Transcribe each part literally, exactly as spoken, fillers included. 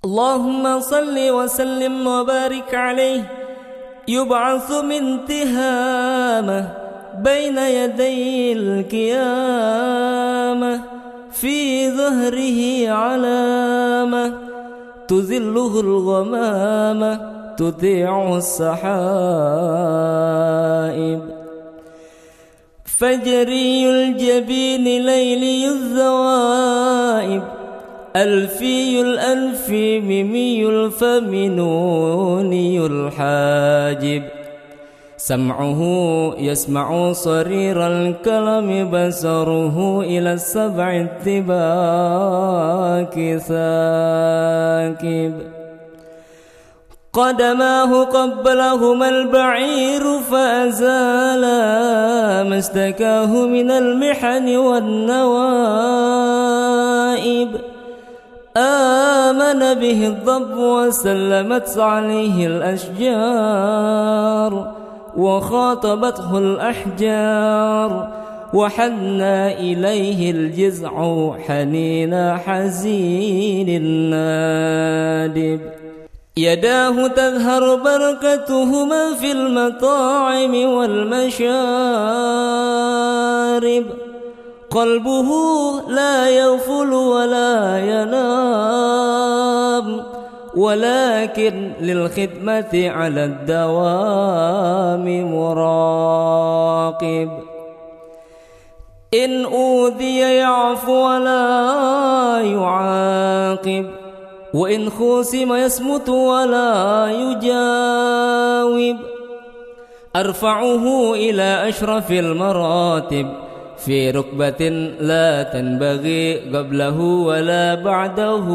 اللهم صل وسلم وبارك عليه يبعث من تهامه بين يدي القيامة في ظهره علامة تذله الغمامة تذيع السحائب فجري الجبين ليلي الذوائب ألفي الأنف ممي الفم نوني الحاجب سمعه يسمع صرير الكلم بصره إلى السبع الطباق ثاكب قدماه قبلهما البعير فأزالا ما اشتكاه من المحن والنوائب آمن به الضب وسلمت عليه الأشجار وخاطبته الأحجار وحنى إليه الجزع حنين حزين النادب يداه تظهر بركتهما في المطاعم والمشارب قلبه لا يغفل ولا ينام ولكن للخدمة على الدوام مراقب إن أوذي يعفو ولا يعاقب وإن خوسم يصمت ولا يجاوب أرفعه إلى أشرف المراتب في ركبة لا تنبغي قبله ولا بعده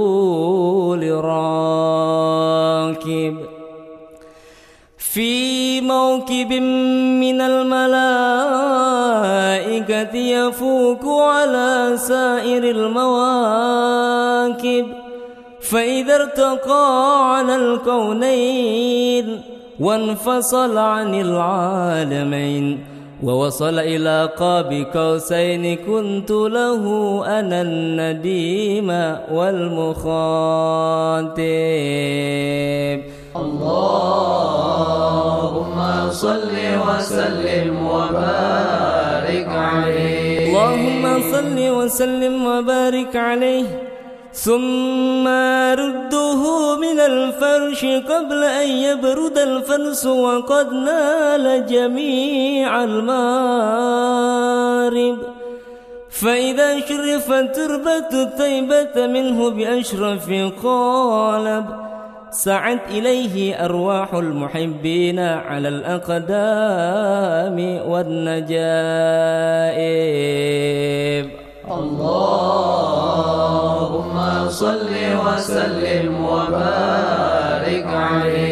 لراكب في موكب من الملائكة يفوق على سائر المواكب فإذا ارتقى على الكونين وانفصل عن العالمين ووصل إلى قاب قوسين كنت له أنا النديم والمخاطب. اللهم صل وسلم وبارك عليه. اللهم صل وسلم وبارك عليه ثم رده من الفرش قبل أن يبرد الفرس وقد نال جميع المارب فإذا شرفت تربة الطيبة منه بأشرف قالب سعت إليه أرواح المحبين على الأقدام والنجائب. اللهم صل وسلم وبارك عليه.